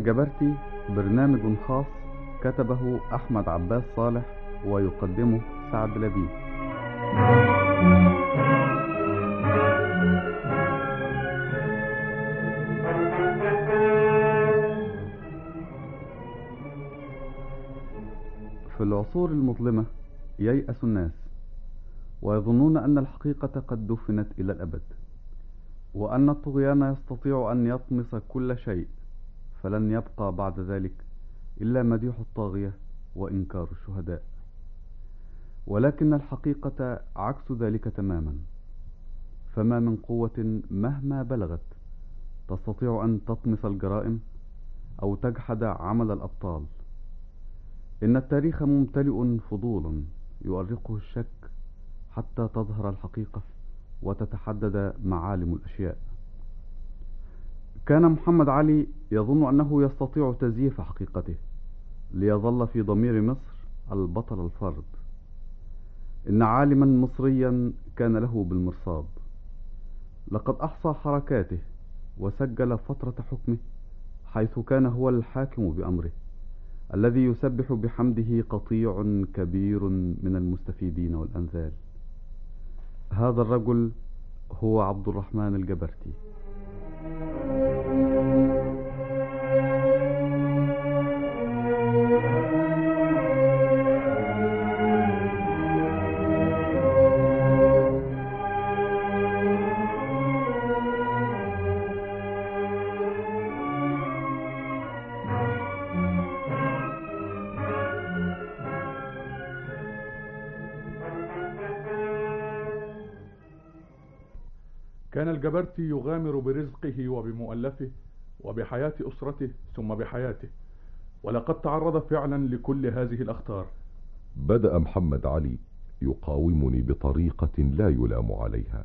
الجبرتي برنامج خاص كتبه أحمد عباس صالح ويقدمه سعد لبيب. في العصور المظلمة ييأس الناس ويظنون أن الحقيقة قد دفنت إلى الأبد، وأن الطغيان يستطيع أن يطمس كل شيء، فلن يبقى بعد ذلك إلا مديح الطاغية وإنكار الشهداء. ولكن الحقيقة عكس ذلك تماما، فما من قوة مهما بلغت تستطيع أن تطمس الجرائم أو تجحد عمل الأبطال. إن التاريخ ممتلئ فضولا يؤرقه الشك حتى تظهر الحقيقة وتتحدد معالم الأشياء. كان محمد علي يظن أنه يستطيع تزييف حقيقته ليظل في ضمير مصر البطل الفرد. إن عالما مصريا كان له بالمرصاد، لقد أحصى حركاته وسجل فترة حكمه، حيث كان هو الحاكم بأمره الذي يسبح بحمده قطيع كبير من المستفيدين والأنذال. هذا الرجل هو عبد الرحمن الجبرتي. كان الجبرتي يغامر برزقه وبمؤلفه وبحياة أسرته ثم بحياته، ولقد تعرض فعلا لكل هذه الأخطار. بدأ محمد علي يقاومني بطريقة لا يلام عليها.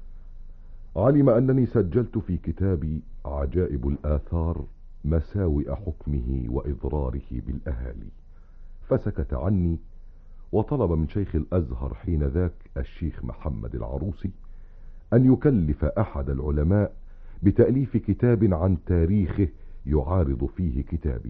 علم أنني سجلت في كتابي عجائب الآثار مساوئ حكمه وإضراره بالأهالي، فسكت عني وطلب من شيخ الأزهر حين ذاك الشيخ محمد العروسي أن يكلف أحد العلماء بتأليف كتاب عن تاريخه يعارض فيه كتابي،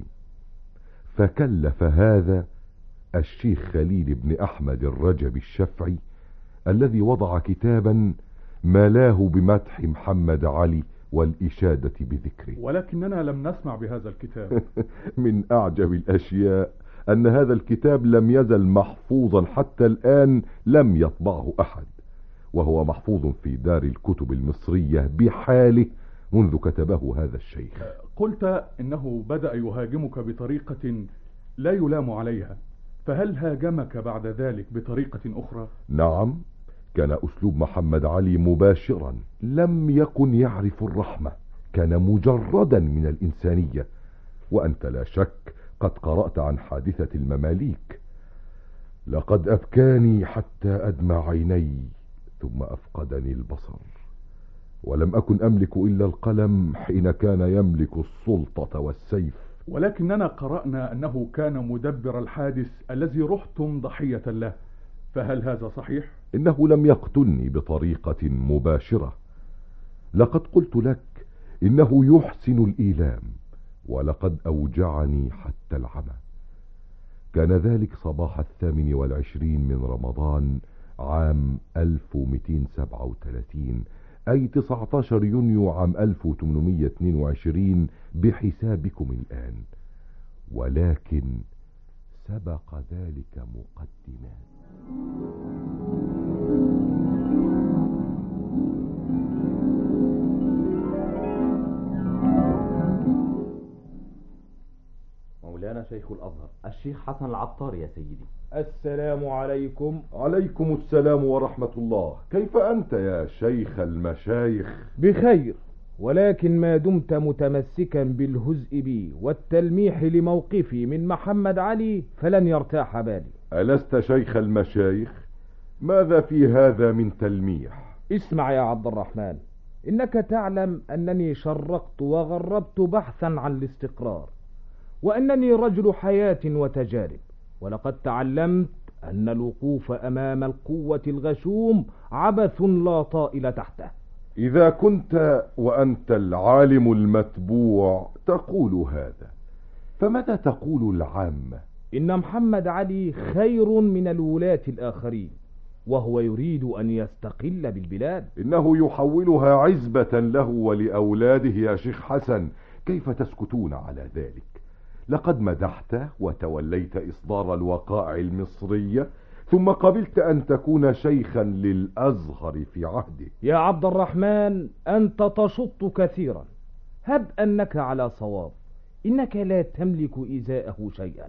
فكلف هذا الشيخ خليل بن أحمد الرجب الشفعي الذي وضع كتابا ملاه بمدح محمد علي والإشادة بذكره. ولكننا لم نسمع بهذا الكتاب. من أعجب الأشياء أن هذا الكتاب لم يزل محفوظا حتى الآن، لم يطبعه أحد، وهو محفوظ في دار الكتب المصرية بحاله منذ كتبه هذا الشيخ. قلت إنه بدأ يهاجمك بطريقة لا يلام عليها، فهل هاجمك بعد ذلك بطريقة أخرى؟ نعم، كان أسلوب محمد علي مباشرا، لم يكن يعرف الرحمة، كان مجردا من الإنسانية. وأنت لا شك قد قرأت عن حادثة المماليك. لقد أبكاني حتى أدمع عيني ثم أفقدني البصر، ولم أكن أملك إلا القلم حين كان يملك السلطة والسيف. ولكننا قرأنا أنه كان مدبر الحادث الذي رحتم ضحية له، فهل هذا صحيح؟ إنه لم يقتلني بطريقة مباشرة، لقد قلت لك إنه يحسن الإيلام، ولقد أوجعني حتى العمى. كان ذلك صباح 28 من رمضان عام 1237، أي 19 يونيو عام 1822 بحسابكم الآن. ولكن سبق ذلك مقدمات. مولانا شيخ الأزهر الشيخ حسن العطار يا سيدي. السلام عليكم. عليكم السلام ورحمة الله. كيف أنت يا شيخ المشايخ؟ بخير، ولكن ما دمت متمسكا بالهزء بي والتلميح لموقفي من محمد علي فلن يرتاح بالي. ألست شيخ المشايخ؟ ماذا في هذا من تلميح؟ اسمع يا عبد الرحمن، إنك تعلم أنني شرقت وغربت بحثا عن الاستقرار، وأنني رجل حياة وتجارب، ولقد تعلمت أن الوقوف أمام القوة الغشوم عبث لا طائل تحته. إذا كنت وأنت العالم المتبوع تقول هذا، فماذا تقول العامة؟ إن محمد علي خير من الولاة الآخرين، وهو يريد أن يستقل بالبلاد. إنه يحولها عزبة له ولأولاده يا شيخ حسن، كيف تسكتون على ذلك؟ لقد مدحت وتوليت إصدار الوقائع المصرية، ثم قبلت أن تكون شيخا للأزهر في عهده. يا عبد الرحمن، أنت تشط كثيرا. هب أنك على صواب، إنك لا تملك إزاءه شيئا،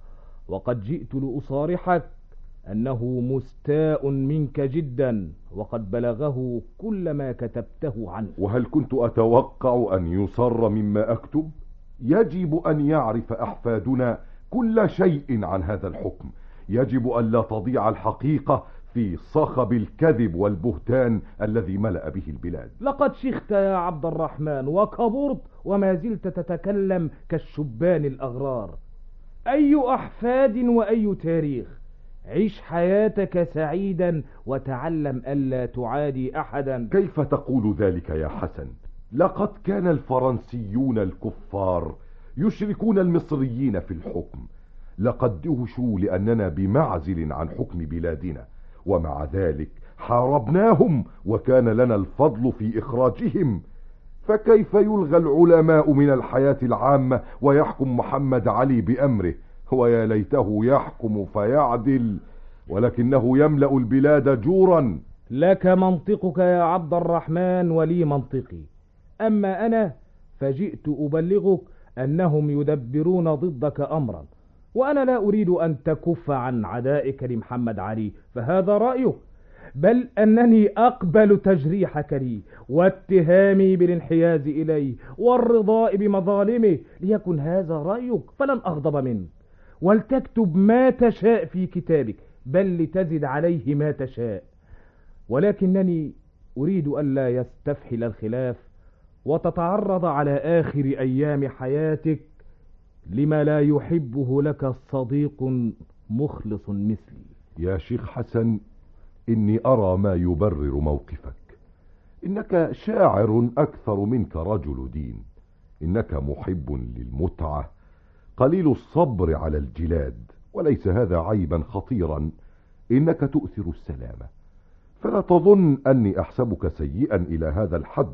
وقد جئت لأصارحك أنه مستاء منك جدا، وقد بلغه كل ما كتبته عنه. وهل كنت أتوقع أن يصر مما أكتب؟ يجب أن يعرف أحفادنا كل شيء عن هذا الحكم. يجب أن لا تضيع الحقيقة في صخب الكذب والبهتان الذي ملأ به البلاد. لقد شخت يا عبد الرحمن وكبرت، وما زلت تتكلم كالشبان الأغرار. أي أحفاد وأي تاريخ؟ عش حياتك سعيدا وتعلم ألا تعادي أحدا. كيف تقول ذلك يا حسن؟ لقد كان الفرنسيون الكفار يشركون المصريين في الحكم، لقد دهشوا لأننا بمعزل عن حكم بلادنا، ومع ذلك حاربناهم وكان لنا الفضل في إخراجهم. فكيف يلغى العلماء من الحياة العامة ويحكم محمد علي بأمره؟ ويا ليته يحكم فيعدل، ولكنه يملأ البلاد جورا. لك منطقك يا عبد الرحمن ولي منطقي، أما أنا فجئت أبلغك أنهم يدبرون ضدك أمرا، وأنا لا أريد أن تكف عن عدائك لمحمد علي، فهذا رأيك، بل أنني أقبل تجريحك لي واتهامي بالانحياز إليه والرضاء بمظالمه. ليكن هذا رأيك فلن أغضب منه، ولتكتب ما تشاء في كتابك، بل لتزد عليه ما تشاء، ولكنني أريد ألا يستفحل الخلاف وتتعرض على آخر أيام حياتك لما لا يحبه لك صديق مخلص مثلي. يا شيخ حسن، إني أرى ما يبرر موقفك. إنك شاعر أكثر منك رجل دين، إنك محب للمتعة، قليل الصبر على الجلاد، وليس هذا عيبا خطيرا. إنك تؤثر السلامة، فلا تظن أني أحسبك سيئا إلى هذا الحد،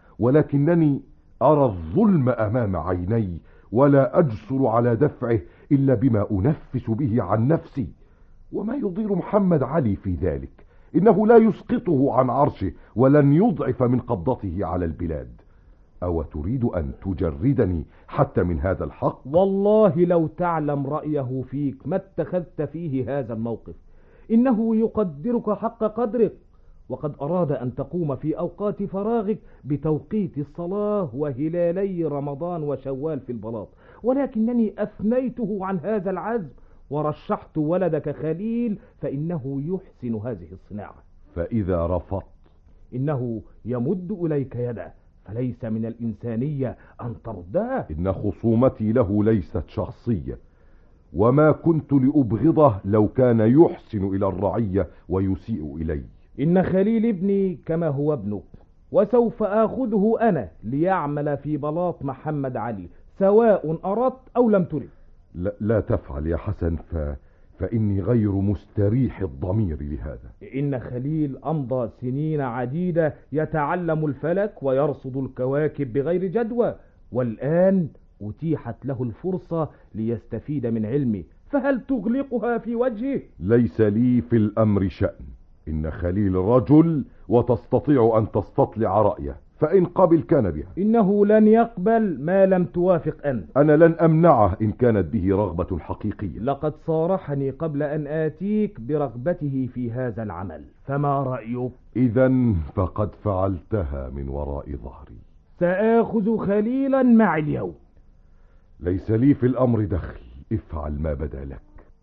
ولكنني أرى الظلم أمام عيني ولا أجسر على دفعه إلا بما أنفس به عن نفسي. وما يضير محمد علي في ذلك؟ إنه لا يسقطه عن عرشه ولن يضعف من قبضته على البلاد. أو تريد أن تجردني حتى من هذا الحق؟ والله لو تعلم رأيه فيك ما اتخذت فيه هذا الموقف. إنه يقدرك حق قدرك، وقد أراد أن تقوم في أوقات فراغك بتوقيت الصلاة وهلالي رمضان وشوال في البلاط، ولكنني أثنيته عن هذا العزم ورشحت ولدك خليل، فإنه يحسن هذه الصناعة. فإذا رفضت؟ إنه يمد إليك يده، فليس من الإنسانية أن تردها. إن خصومتي له ليست شخصية، وما كنت لأبغضه لو كان يحسن إلى الرعية ويسيء إلي. إن خليل ابني كما هو ابنك، وسوف آخذه أنا ليعمل في بلاط محمد علي، سواء أردت أو لم ترد. لا تفعل يا حسن، فإني غير مستريح الضمير لهذا. إن خليل أمضى سنين عديدة يتعلم الفلك ويرصد الكواكب بغير جدوى، والآن أتيحت له الفرصة ليستفيد من علمه، فهل تغلقها في وجهه؟ ليس لي في الأمر شأن. إن خليل رجل وتستطيع أن تستطلع رأيه، فإن قبل كان بها. إنه لن يقبل ما لم توافق أنت. أنا لن أمنعه إن كانت به رغبة حقيقية. لقد صارحني قبل أن آتيك برغبته في هذا العمل، فما رأيك؟ إذن فقد فعلتها من وراء ظهري. سآخذ خليلا معي اليوم. ليس لي في الأمر دخل، افعل ما بدا لك.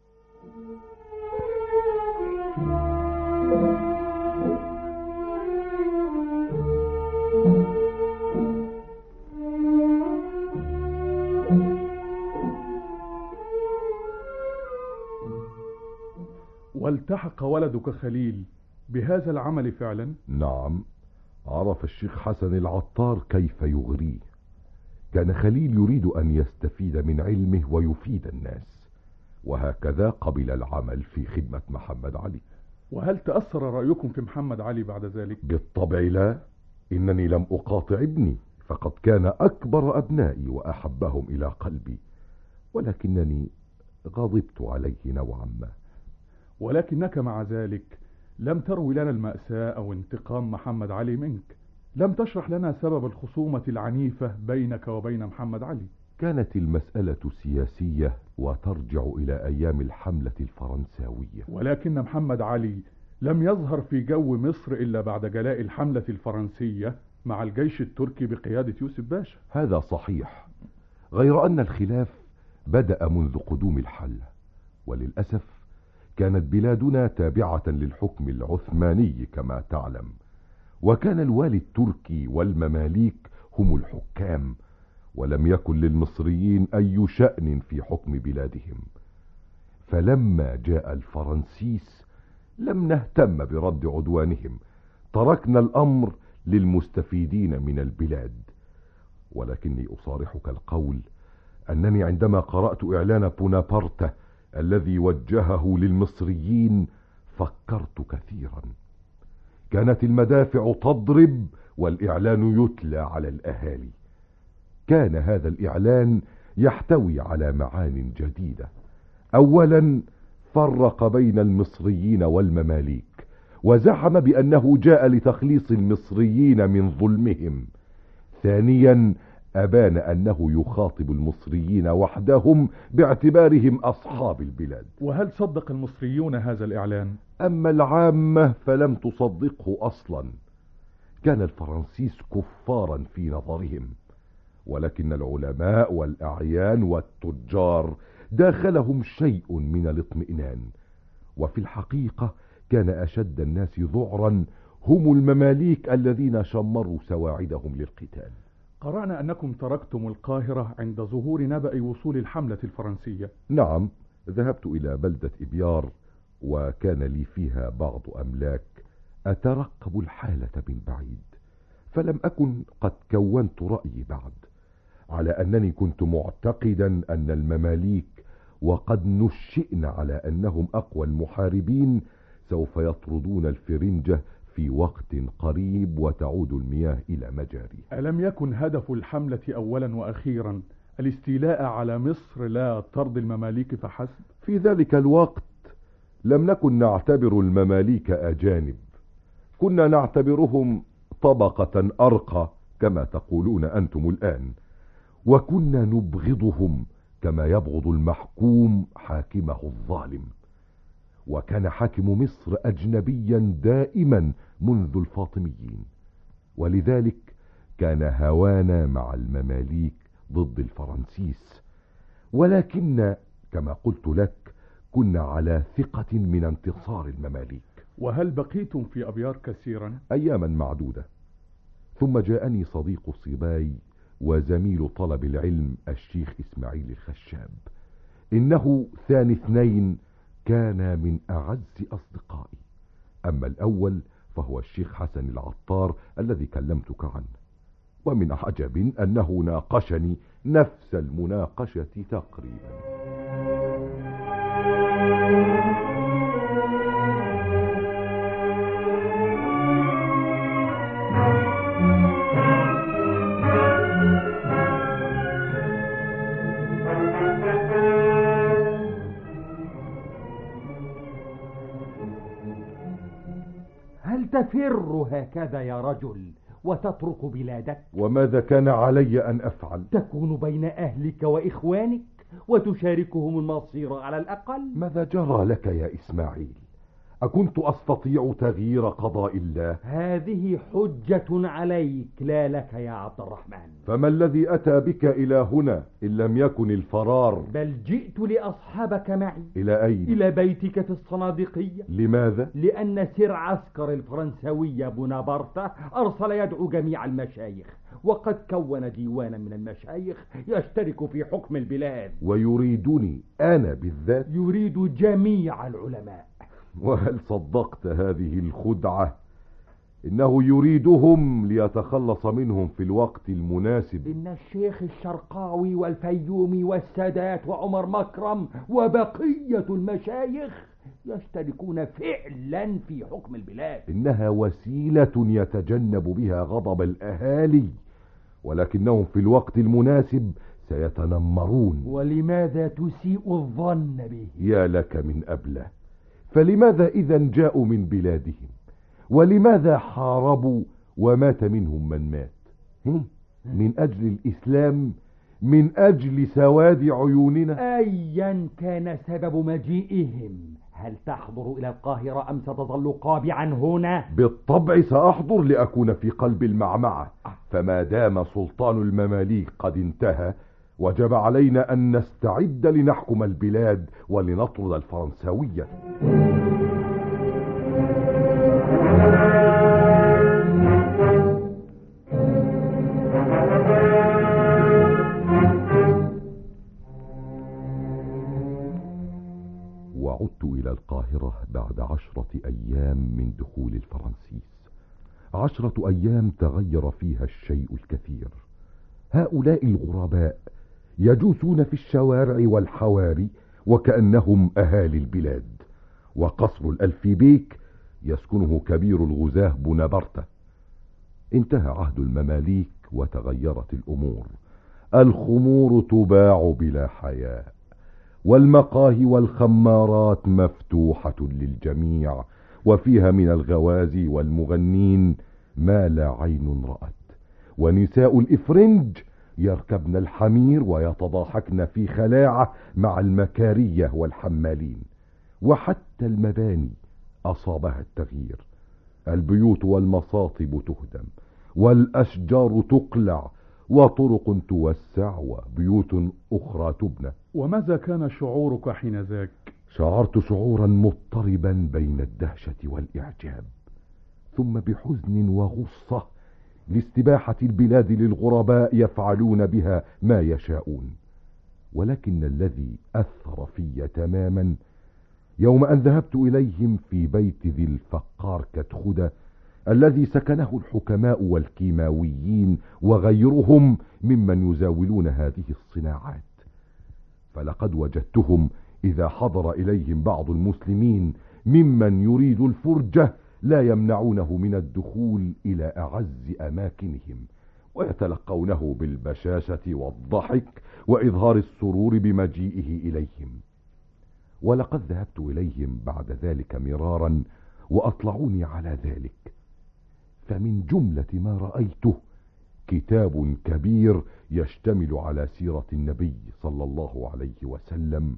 والتحق ولدك خليل بهذا العمل فعلا؟ نعم، عرف الشيخ حسن العطار كيف يغريه، كان خليل يريد أن يستفيد من علمه ويفيد الناس، وهكذا قبل العمل في خدمة محمد علي. وهل تأثر رأيكم في محمد علي بعد ذلك؟ بالطبع لا، إنني لم أقاطع ابني، فقد كان أكبر أبنائي وأحبهم إلى قلبي، ولكنني غضبت عليه نوعا ما. ولكنك مع ذلك لم تروي لنا المأساة أو انتقام محمد علي منك، لم تشرح لنا سبب الخصومة العنيفة بينك وبين محمد علي. كانت المسألة سياسية وترجع إلى أيام الحملة الفرنساوية، ولكن محمد علي لم يظهر في جو مصر إلا بعد جلاء الحملة الفرنسية مع الجيش التركي بقيادة يوسف باشا. هذا صحيح، غير أن الخلاف بدأ منذ قدوم الحملة، وللأسف كانت بلادنا تابعة للحكم العثماني كما تعلم، وكان الوالي التركي والمماليك هم الحكام، ولم يكن للمصريين أي شأن في حكم بلادهم. فلما جاء الفرنسيس لم نهتم برد عدوانهم، تركنا الأمر للمستفيدين من البلاد. ولكني أصارحك القول أنني عندما قرأت إعلان بونابرت الذي وجهه للمصريين فكرت كثيرا. كانت المدافع تضرب والإعلان يتلى على الأهالي. كان هذا الإعلان يحتوي على معان جديدة. أولا فرق بين المصريين والمماليك، وزعم بأنه جاء لتخليص المصريين من ظلمهم. ثانيا أبان أنه يخاطب المصريين وحدهم باعتبارهم أصحاب البلاد. وهل صدق المصريون هذا الإعلان؟ أما العامة فلم تصدقه أصلا. كان الفرنسيس كفارا في نظرهم، ولكن العلماء والأعيان والتجار داخلهم شيء من الاطمئنان. وفي الحقيقة كان أشد الناس ذعرا هم المماليك الذين شمروا سواعدهم للقتال. قرأنا أنكم تركتم القاهرة عند ظهور نبأ وصول الحملة الفرنسية. نعم، ذهبت إلى بلدة إبيار، وكان لي فيها بعض أملاك أترقب الحالة من بعيد، فلم أكن قد كونت رأيي بعد، على أنني كنت معتقدا أن المماليك وقد نشئنا على أنهم أقوى المحاربين سوف يطردون الفرنجة في وقت قريب وتعود المياه إلى مجاريها. ألم يكن هدف الحملة أولا وأخيرا الاستيلاء على مصر لا طرد المماليك فحسب؟ في ذلك الوقت لم نكن نعتبر المماليك أجانب، كنا نعتبرهم طبقة أرقى كما تقولون أنتم الآن، وكنا نبغضهم كما يبغض المحكوم حاكمه الظالم. وكان حاكم مصر أجنبيا دائما منذ الفاطميين، ولذلك كان هوانا مع المماليك ضد الفرنسيس. ولكن كما قلت لك كنا على ثقة من انتصار المماليك. وهل بقيتم في أبيار كثيرا؟ أياما معدودة، ثم جاءني صديق صباي وزميل طلب العلم الشيخ إسماعيل الخشاب. إنه ثاني اثنين كان من أعز أصدقائي. أما الأول فهو الشيخ حسن العطار الذي كلمتك عنه، ومن عجب أنه ناقشني نفس المناقشة تقريبا. هل تفر هكذا يا رجل وتترك بلادك؟ وماذا كان علي أن أفعل؟ تكون بين أهلك وإخوانك وتشاركهم المصير على الأقل. ماذا جرى لك يا إسماعيل؟ أكنت أستطيع تغيير قضاء الله؟ هذه حجة عليك لا لك يا عبد الرحمن. فما الذي أتى بك إلى هنا إن لم يكن الفرار؟ بل جئت لأصحابك معي. إلى أين؟ إلى بيتك في الصناديقية. لماذا؟ لأن سير عسكر الفرنسوية بونابرت أرسل يدعو جميع المشايخ، وقد كون ديوانا من المشايخ يشترك في حكم البلاد. ويريدني أنا بالذات؟ يريد جميع العلماء. وهل صدقت هذه الخدعة؟ إنه يريدهم ليتخلص منهم في الوقت المناسب. إن الشيخ الشرقاوي والفيومي والسادات وعمر مكرم وبقية المشايخ يشتركون فعلا في حكم البلاد. إنها وسيلة يتجنب بها غضب الأهالي، ولكنهم في الوقت المناسب سيتنمرون. ولماذا تسيء الظن به؟ يا لك من أبله. فلماذا إذا جاءوا من بلادهم؟ ولماذا حاربوا ومات منهم من مات؟ من أجل الإسلام؟ من أجل سواد عيوننا؟ أيا كان سبب مجيئهم، هل تحضر إلى القاهرة أم ستظل قابعا هنا؟ بالطبع سأحضر لأكون في قلب المعمعة، فما دام سلطان المماليك قد انتهى وجب علينا أن نستعد لنحكم البلاد ولنطرد الفرنساوية. وعدت إلى القاهرة بعد 10 أيام من دخول الفرنسيس. 10 أيام تغير فيها الشيء الكثير. هؤلاء الغرباء يجوسون في الشوارع والحواري وكأنهم أهالي البلاد، وقصر الألفيبيك يسكنه كبير الغزاة بونابرتة. انتهى عهد المماليك وتغيرت الأمور. الخمور تباع بلا حياء، والمقاهي والخمارات مفتوحة للجميع، وفيها من الغوازي والمغنين ما لا عين رأت، ونساء الإفرنج يركبن الحمير ويتضاحكن في خلاعة مع المكارية والحمالين. وحتى المباني أصابها التغيير، البيوت والمصاطب تهدم، والأشجار تقلع، وطرق توسع، وبيوت أخرى تبنى. وماذا كان شعورك حين ذاك؟ شعرت شعورا مضطربا بين الدهشة والإعجاب، ثم بحزن وغصة لاستباحة البلاد للغرباء يفعلون بها ما يشاءون. ولكن الذي أثر في تماما يوم أن ذهبت إليهم في بيت ذي الفقار كتخدة الذي سكنه الحكماء والكيماويين وغيرهم ممن يزاولون هذه الصناعات. فلقد وجدتهم إذا حضر إليهم بعض المسلمين ممن يريد الفرجة لا يمنعونه من الدخول إلى أعز أماكنهم، ويتلقونه بالبشاشة والضحك وإظهار السرور بمجيئه إليهم. ولقد ذهبت إليهم بعد ذلك مرارا وأطلعوني على ذلك، فمن جملة ما رأيته كتاب كبير يشتمل على سيرة النبي صلى الله عليه وسلم،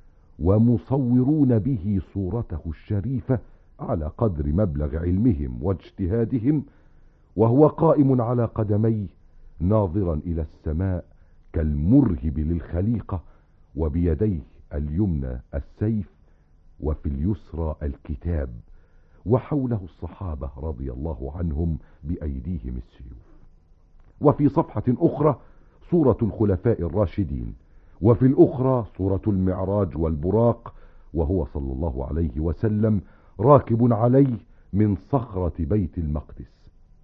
ومصورون به صورته الشريفة على قدر مبلغ علمهم واجتهادهم، وهو قائم على قدميه ناظرا إلى السماء كالمرهب للخليقة، وبيديه اليمنى السيف وفي اليسرى الكتاب، وحوله الصحابة رضي الله عنهم بأيديهم السيوف. وفي صفحة أخرى صورة الخلفاء الراشدين، وفي الأخرى صورة المعراج والبراق، وهو صلى الله عليه وسلم راكب عليه من صخرة بيت المقدس.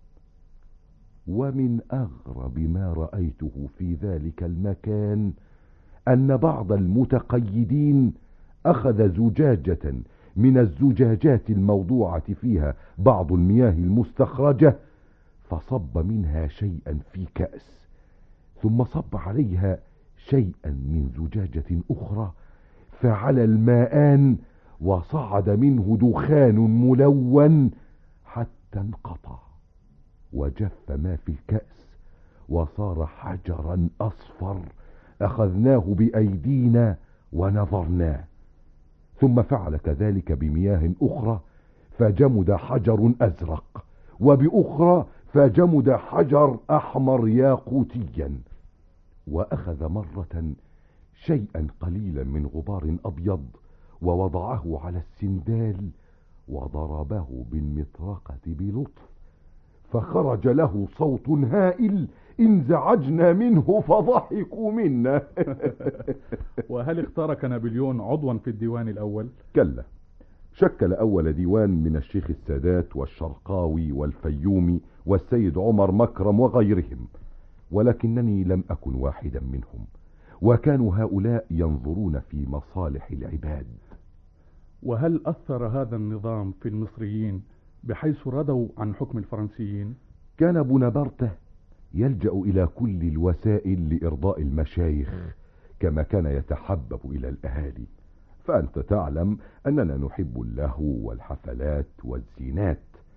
ومن أغرب ما رأيته في ذلك المكان أن بعض المتقيدين أخذ زجاجة من الزجاجات الموضوعة فيها بعض المياه المستخرجة، فصب منها شيئا في كأس، ثم صب عليها شيئا من زجاجة أخرى، فعلى الماءان وصعد منه دخان ملون حتى انقطع، وجف ما في الكأس وصار حجرا أصفر أخذناه بأيدينا ونظرناه. ثم فعل كذلك بمياه أخرى فجمد حجر أزرق، وبأخرى فجمد حجر أحمر ياقوتيا. وأخذ مرة شيئا قليلا من غبار أبيض ووضعه على السندال وضربه بالمطرقة بلطف، فخرج له صوت هائل انزعجنا منه فضحكوا منا. وهل اختارك نابليون عضوا في الديوان الأول؟ كلا، شكل أول ديوان من الشيخ السادات والشرقاوي والفيومي والسيد عمر مكرم وغيرهم، ولكنني لم أكن واحدا منهم، وكانوا هؤلاء ينظرون في مصالح العباد. وهل أثر هذا النظام في المصريين بحيث ردوا عن حكم الفرنسيين؟ كان بونابرت يلجأ إلى كل الوسائل لإرضاء المشايخ، كما كان يتحبب إلى الأهالي، فأنت تعلم أننا نحب اللهو والحفلات والزينات،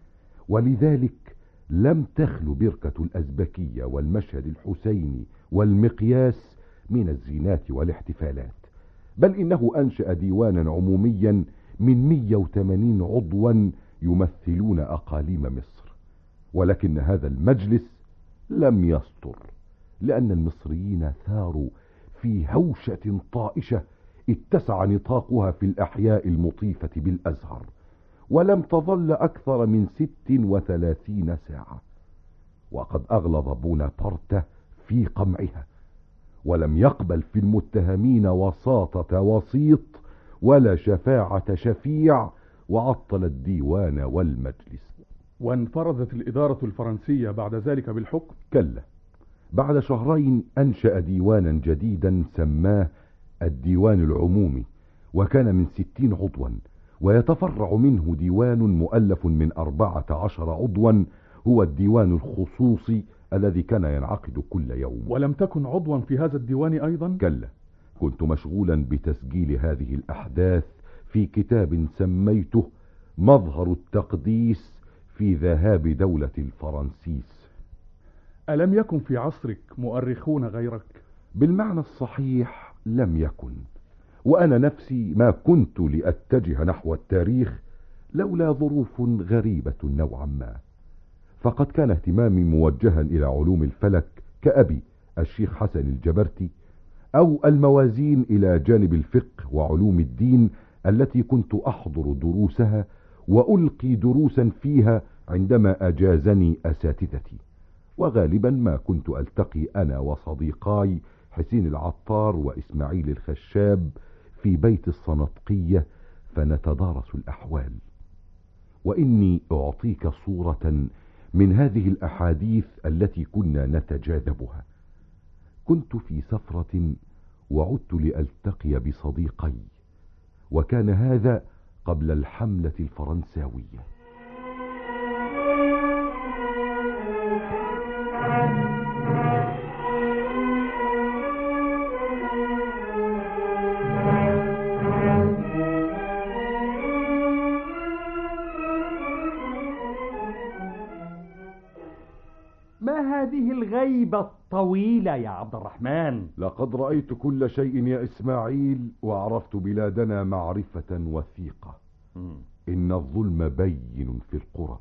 ولذلك لم تخل بركة الأزبكية والمشهد الحسيني والمقياس من الزينات والاحتفالات، بل إنه أنشأ ديوانا عموميا من 180 عضوا يمثلون أقاليم مصر. ولكن هذا المجلس لم يستر، لأن المصريين ثاروا في هوشة طائشة اتسع نطاقها في الأحياء المطيفة بالأزهر، ولم تظل أكثر من 36 ساعة، وقد أغلظ بونابرت في قمعها، ولم يقبل في المتهمين وساطة وسيط ولا شفاعة شفيع، وعطل الديوان والمجلس. وانفرضت الإدارة الفرنسية بعد ذلك بالحكم؟ كلا، بعد شهرين أنشأ ديوانا جديدا سماه الديوان العمومي، وكان من 60 عضوا، ويتفرع منه ديوان مؤلف من 14 عضوا هو الديوان الخصوصي الذي كان ينعقد كل يوم. ولم تكن عضوا في هذا الديوان أيضا؟ كلا، كنت مشغولا بتسجيل هذه الأحداث في كتاب سميته مظهر التقديس في ذهاب دولة الفرنسيس. ألم يكن في عصرك مؤرخون غيرك؟ بالمعنى الصحيح لم يكن، وأنا نفسي ما كنت لأتجه نحو التاريخ لولا ظروف غريبة نوعا ما، فقد كان اهتمامي موجها إلى علوم الفلك كأبي الشيخ حسن الجبرتي، أو الموازين إلى جانب الفقه وعلوم الدين التي كنت أحضر دروسها وألقي دروسا فيها عندما أجازني أساتذتي، وغالبا ما كنت ألتقي أنا وصديقاي حسين العطار وإسماعيل الخشاب في بيت الصنطقية فنتدارس الأحوال. وإني أعطيك صورة من هذه الأحاديث التي كنا نتجاذبها. كنت في سفرة وعدت لألتقي بصديقي، وكان هذا قبل الحملة الفرنساوية. ما هذه الغيبة الطويلة يا عبد الرحمن؟ لقد رأيت كل شيء يا إسماعيل، وعرفت بلادنا معرفة وثيقة. إن الظلم بين في القرى،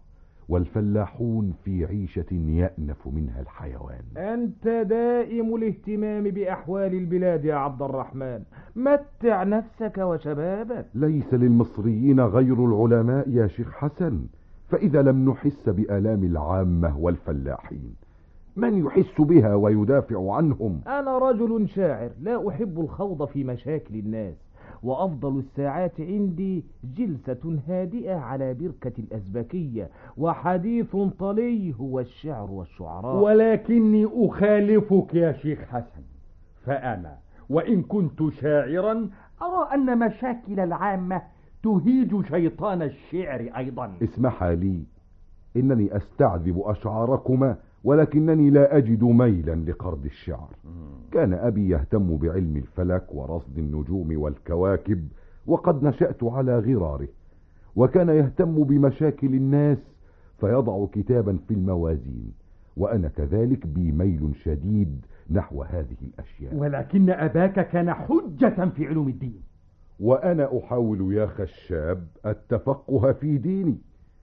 والفلاحون في عيشة يأنف منها الحيوان. أنت دائم الاهتمام بأحوال البلاد يا عبد الرحمن، متع نفسك وشبابك. ليس للمصريين غير العلماء يا شيخ حسن، فإذا لم نحس بآلام العامة والفلاحين من يحس بها ويدافع عنهم؟ أنا رجل شاعر لا أحب الخوض في مشاكل الناس، وأفضل الساعات عندي جلسة هادئة على بركة الأزبكية وحديث طلي هو الشعر والشعراء. ولكني أخالفك يا شيخ حسن، فأنا وإن كنت شاعرا أرى أن مشاكل العامة تهيج شيطان الشعر أيضا. اسمح لي، إنني أستعذب أشعاركما، ولكنني لا أجد ميلا لقرض الشعر. كان أبي يهتم بعلم الفلك ورصد النجوم والكواكب، وقد نشأت على غراره، وكان يهتم بمشاكل الناس فيضع كتابا في الموازين، وأنا كذلك بي ميل شديد نحو هذه الأشياء. ولكن أباك كان حجة في علوم الدين، وأنا أحاول يا خشاب التفقه في ديني.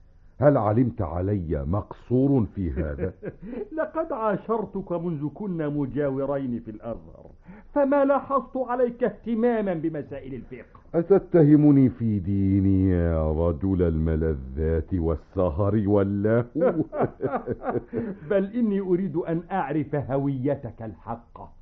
هل علمت علي مقصور في هذا؟ لقد عاشرتك منذ كنا مجاورين في الأزهر، فما لاحظت عليك اهتماما بمسائل الفقه. أتتهمني في ديني يا رجل الملذات والسهر واللهو؟ بل إني أريد أن أعرف هويتك الحقة.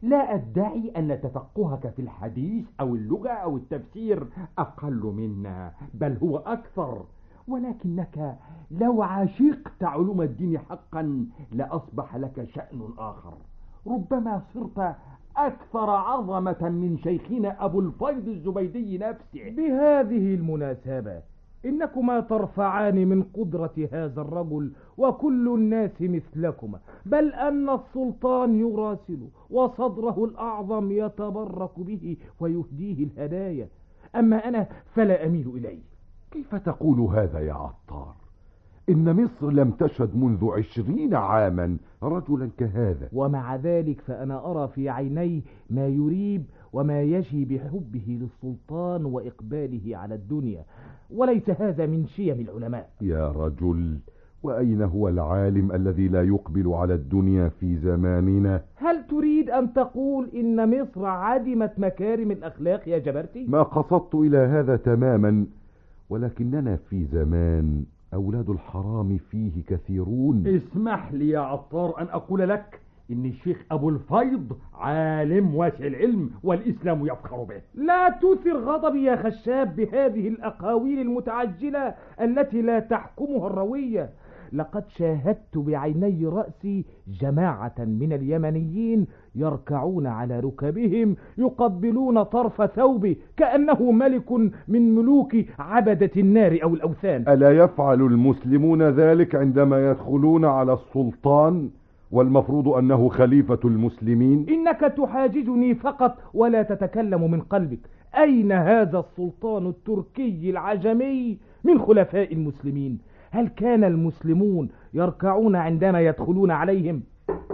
لا أدعي أن تفقهك في الحديث أو اللغة أو التفسير أقل منا، بل هو أكثر، ولكنك لو عشقت علوم الدين حقا لأصبح لك شأن آخر. ربما صرت أكثر عظمة من شيخنا أبو الفيض الزبيدي نفسه. بهذه المناسبة إنكما ترفعان من قدرة هذا الرجل وكل الناس مثلكما، بل أن السلطان يراسل وصدره الأعظم يتبرك به ويهديه الهدايا، أما أنا فلا أميل إليه. كيف تقول هذا يا عطار؟ إن مصر لم تشهد منذ 20 عاما رجلا كهذا، ومع ذلك فأنا أرى في عينيه ما يريب وما يشي بحبه للسلطان وإقباله على الدنيا، وليس هذا من شيم العلماء. يا رجل، وأين هو العالم الذي لا يقبل على الدنيا في زماننا؟ هل تريد أن تقول إن مصر عدمت مكارم الأخلاق يا جبرتي؟ ما قصدت إلى هذا تماما، ولكننا في زمان أولاد الحرام فيه كثيرون. اسمح لي يا عطار أن أقول لك إن الشيخ أبو الفيض عالم واسع العلم والإسلام يفخر به. لا تثر غضبي يا خشاب بهذه الأقاويل المتعجلة التي لا تحكمها الروية. لقد شاهدت بعيني رأسي جماعة من اليمنيين يركعون على ركبهم يقبلون طرف ثوبه كأنه ملك من ملوك عبدة النار أو الأوثان. ألا يفعل المسلمون ذلك عندما يدخلون على السلطان والمفروض أنه خليفة المسلمين؟ إنك تحاججني فقط ولا تتكلم من قلبك. أين هذا السلطان التركي العجمي من خلفاء المسلمين؟ هل كان المسلمون يركعون عندما يدخلون عليهم؟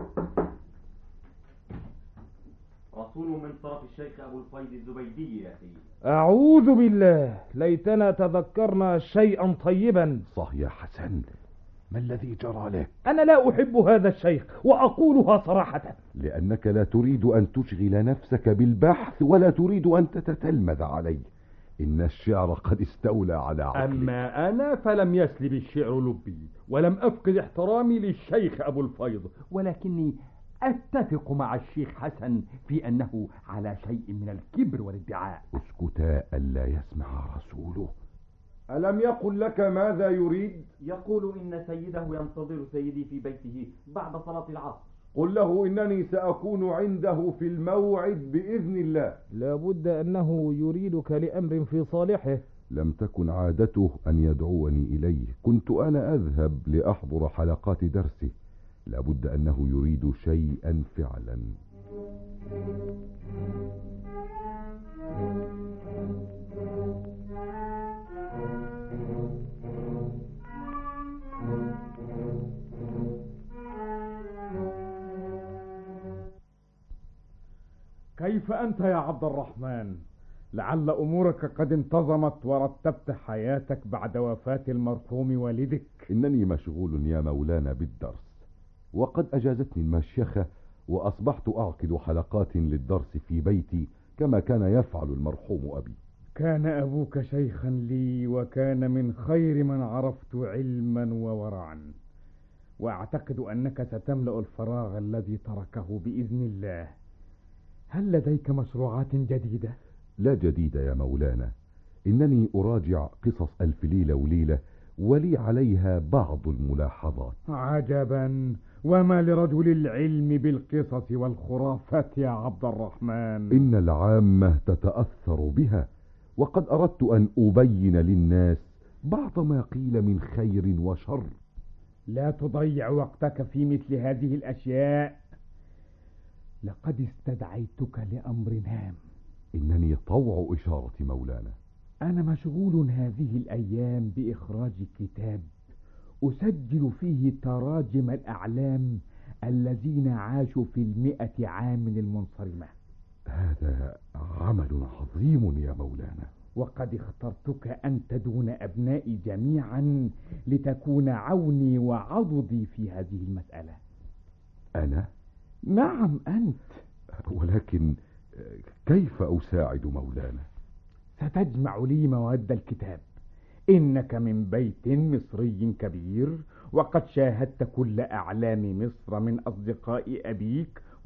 رسول من طرف الشيخ أبو الفيض الزبيدي يا سيدي. أعوذ بالله، ليتنا تذكرنا شيئا طيبا. صح يا حسن، ما الذي جرى لك؟ أنا لا أحب هذا الشيخ وأقولها صراحة. لأنك لا تريد أن تشغل نفسك بالبحث ولا تريد أن تتتلمذ عليه. إن الشعر قد استولى على عقلي. أما أنا فلم يسلب الشعر لبي، ولم أفقد احترامي للشيخ أبو الفيض، ولكني أتفق مع الشيخ حسن في أنه على شيء من الكبر والادعاء. اسكتا ألا يسمع رسوله. ألم يقل لك ماذا يريد؟ يقول إن سيده ينتظر سيدي في بيته بعد صلاة العصر. قل له إنني سأكون عنده في الموعد بإذن الله. لابد أنه يريدك لأمر في صالحه. لم تكن عادته أن يدعوني إليه، كنت أنا أذهب لأحضر حلقات درسه. لابد أنه يريد شيئا فعلا. كيف أنت يا عبد الرحمن؟ لعل أمورك قد انتظمت ورتبت حياتك بعد وفاة المرحوم والدك. إنني مشغول يا مولانا بالدرس، وقد أجازتني المشيخة وأصبحت أعقد حلقات للدرس في بيتي كما كان يفعل المرحوم أبي. كان أبوك شيخا لي، وكان من خير من عرفت علما وورعا، وأعتقد أنك ستملأ الفراغ الذي تركه بإذن الله. هل لديك مشروعات جديدة؟ لا جديد يا مولانا، إنني أراجع قصص ألف ليلة وليلة ولي عليها بعض الملاحظات. عجبا، وما لرجل العلم بالقصص والخرافات يا عبد الرحمن؟ إن العامة تتأثر بها، وقد أردت أن أبين للناس بعض ما قيل من خير وشر. لا تضيع وقتك في مثل هذه الأشياء. لقد استدعيتك لأمر هام. إنني طوع إشارة مولانا. أنا مشغول هذه الأيام بإخراج كتاب أسجل فيه تراجم الأعلام الذين عاشوا في 100 عام المنصرمة. هذا عمل عظيم يا مولانا. وقد اخترتك أنت دون أبنائي جميعا لتكون عوني وعضدي في هذه المسألة. أنا؟ نعم أنت. ولكن كيف أساعد مولانا؟ ستجمع لي مواد الكتاب. إنك من بيت مصري كبير، وقد شاهدت كل أعلام مصر من أصدقاء أبيك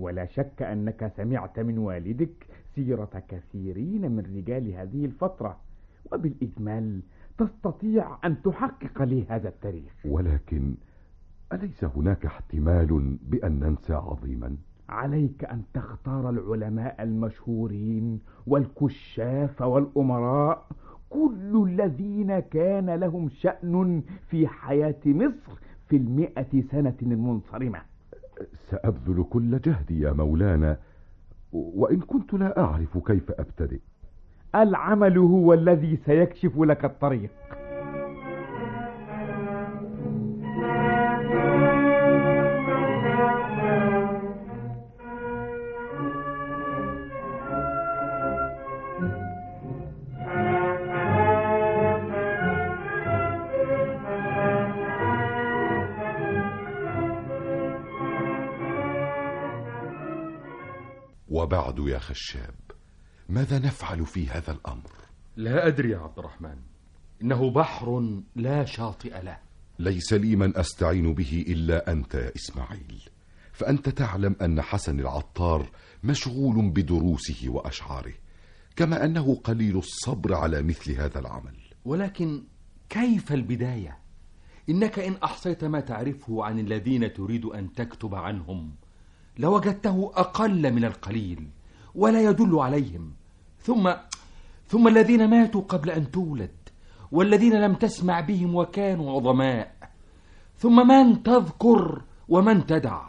ولا شك أنك سمعت من والدك سيرة كثيرين من رجال هذه الفترة، وبالإجمال تستطيع أن تحقق لي هذا التاريخ. ولكن أليس هناك احتمال بأن ننسى عظيما؟ عليك أن تختار العلماء المشهورين والكشاف والأمراء، كل الذين كان لهم شأن في حياة مصر في 100 سنة المنصرمة. سأبذل كل جهدي يا مولانا، وإن كنت لا أعرف كيف أبتدئ. العمل هو الذي سيكشف لك الطريق. وبعد يا خشاب، ماذا نفعل في هذا الأمر؟ لا أدري يا عبد الرحمن، إنه بحر لا شاطئ له. ليس لي من أستعين به إلا أنت يا إسماعيل، فأنت تعلم أن حسن العطار مشغول بدروسه وأشعاره، كما أنه قليل الصبر على مثل هذا العمل. ولكن كيف البداية؟ إنك إن أحصيت ما تعرفه عن الذين تريد أن تكتب عنهم لوجدته أقل من القليل ولا يدل عليهم، ثم الذين ماتوا قبل أن تولد، والذين لم تسمع بهم وكانوا عظماء، ثم من تذكر ومن تدع.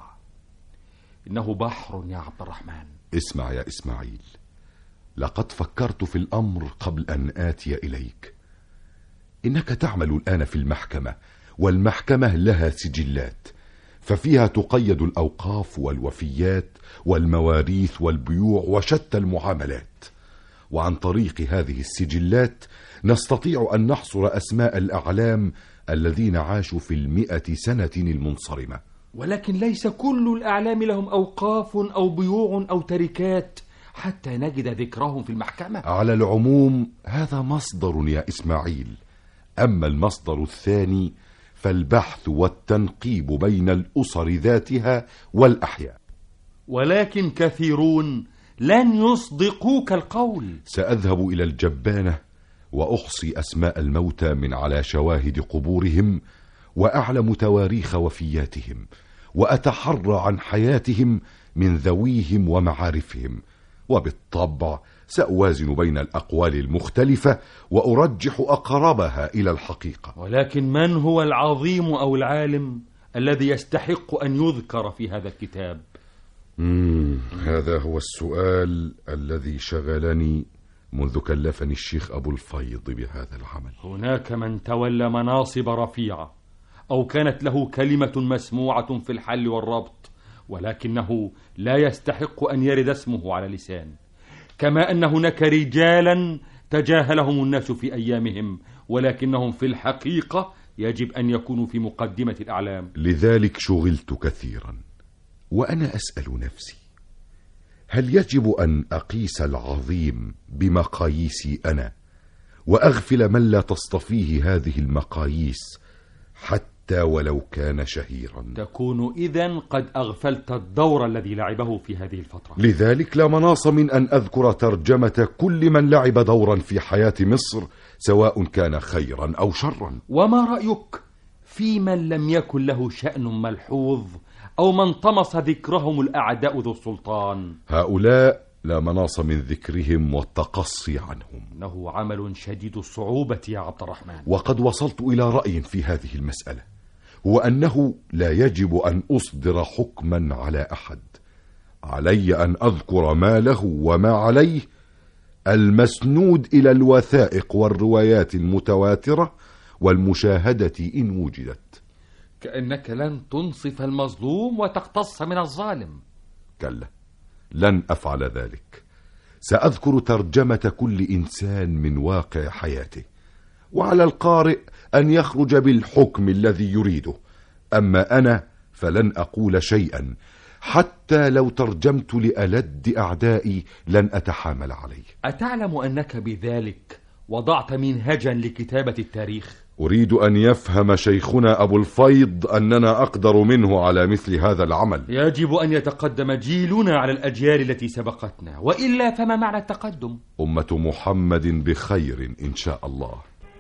إنه بحر يا عبد الرحمن. اسمع يا إسماعيل، لقد فكرت في الأمر قبل أن آتي إليك. إنك تعمل الآن في المحكمة، والمحكمة لها سجلات، ففيها تقيد الأوقاف والوفيات والمواريث والبيوع وشتى المعاملات، وعن طريق هذه السجلات نستطيع أن نحصر أسماء الأعلام الذين عاشوا في 100 سنة المنصرمة. ولكن ليس كل الأعلام لهم أوقاف أو بيوع أو تركات حتى نجد ذكرهم في المحكمة. على العموم هذا مصدر يا إسماعيل، أما المصدر الثاني فالبحث والتنقيب بين الأسر ذاتها والأحياء. ولكن كثيرون لن يصدقوك القول. سأذهب إلى الجبانة وأحصي أسماء الموتى من على شواهد قبورهم، وأعلم تواريخ وفياتهم، وأتحرى عن حياتهم من ذويهم ومعارفهم، وبالطبع سأوازن بين الأقوال المختلفة وأرجح أقربها إلى الحقيقة. ولكن من هو العظيم أو العالم الذي يستحق أن يذكر في هذا الكتاب؟ هذا هو السؤال الذي شغلني منذ كلفني الشيخ أبو الفيض بهذا العمل. هناك من تولى مناصب رفيعة أو كانت له كلمة مسموعة في الحل والربط، ولكنه لا يستحق أن يرد اسمه على لسان، كما أن هناك رجالا تجاهلهم الناس في أيامهم، ولكنهم في الحقيقة يجب أن يكونوا في مقدمة الأعلام. لذلك شغلت كثيرا، وأنا أسأل نفسي، هل يجب أن أقيس العظيم بمقاييسي أنا، وأغفل من لا تصطفيه هذه المقاييس حتى ولو كان شهيرا؟ تكون إذن قد أغفلت الدور الذي لعبه في هذه الفترة. لذلك لا مناص من أن أذكر ترجمة كل من لعب دورا في حياة مصر، سواء كان خيرا أو شرا. وما رأيك في من لم يكن له شأن ملحوظ أو من طمس ذكرهم الأعداء ذو السلطان؟ هؤلاء لا مناص من ذكرهم والتقصي عنهم. إنه عمل شديد الصعوبة يا عبد الرحمن. وقد وصلت إلى رأي في هذه المسألة، هو أنه لا يجب أن أصدر حكما على أحد. علي أن أذكر ما له وما عليه، المسنود إلى الوثائق والروايات المتواترة والمشاهدة إن وجدت. كأنك لن تنصف المظلوم وتقتص من الظالم. كلا، لن أفعل ذلك. سأذكر ترجمة كل إنسان من واقع حياته، وعلى القارئ أن يخرج بالحكم الذي يريده. أما أنا فلن أقول شيئا، حتى لو ترجمت لألد أعدائي لن أتحامل عليه. أتعلم أنك بذلك وضعت منهجا لكتابة التاريخ؟ أريد أن يفهم شيخنا أبو الفيض أننا أقدر منه على مثل هذا العمل. يجب أن يتقدم جيلنا على الأجيال التي سبقتنا، وإلا فما معنى التقدم؟ أمة محمد بخير إن شاء الله.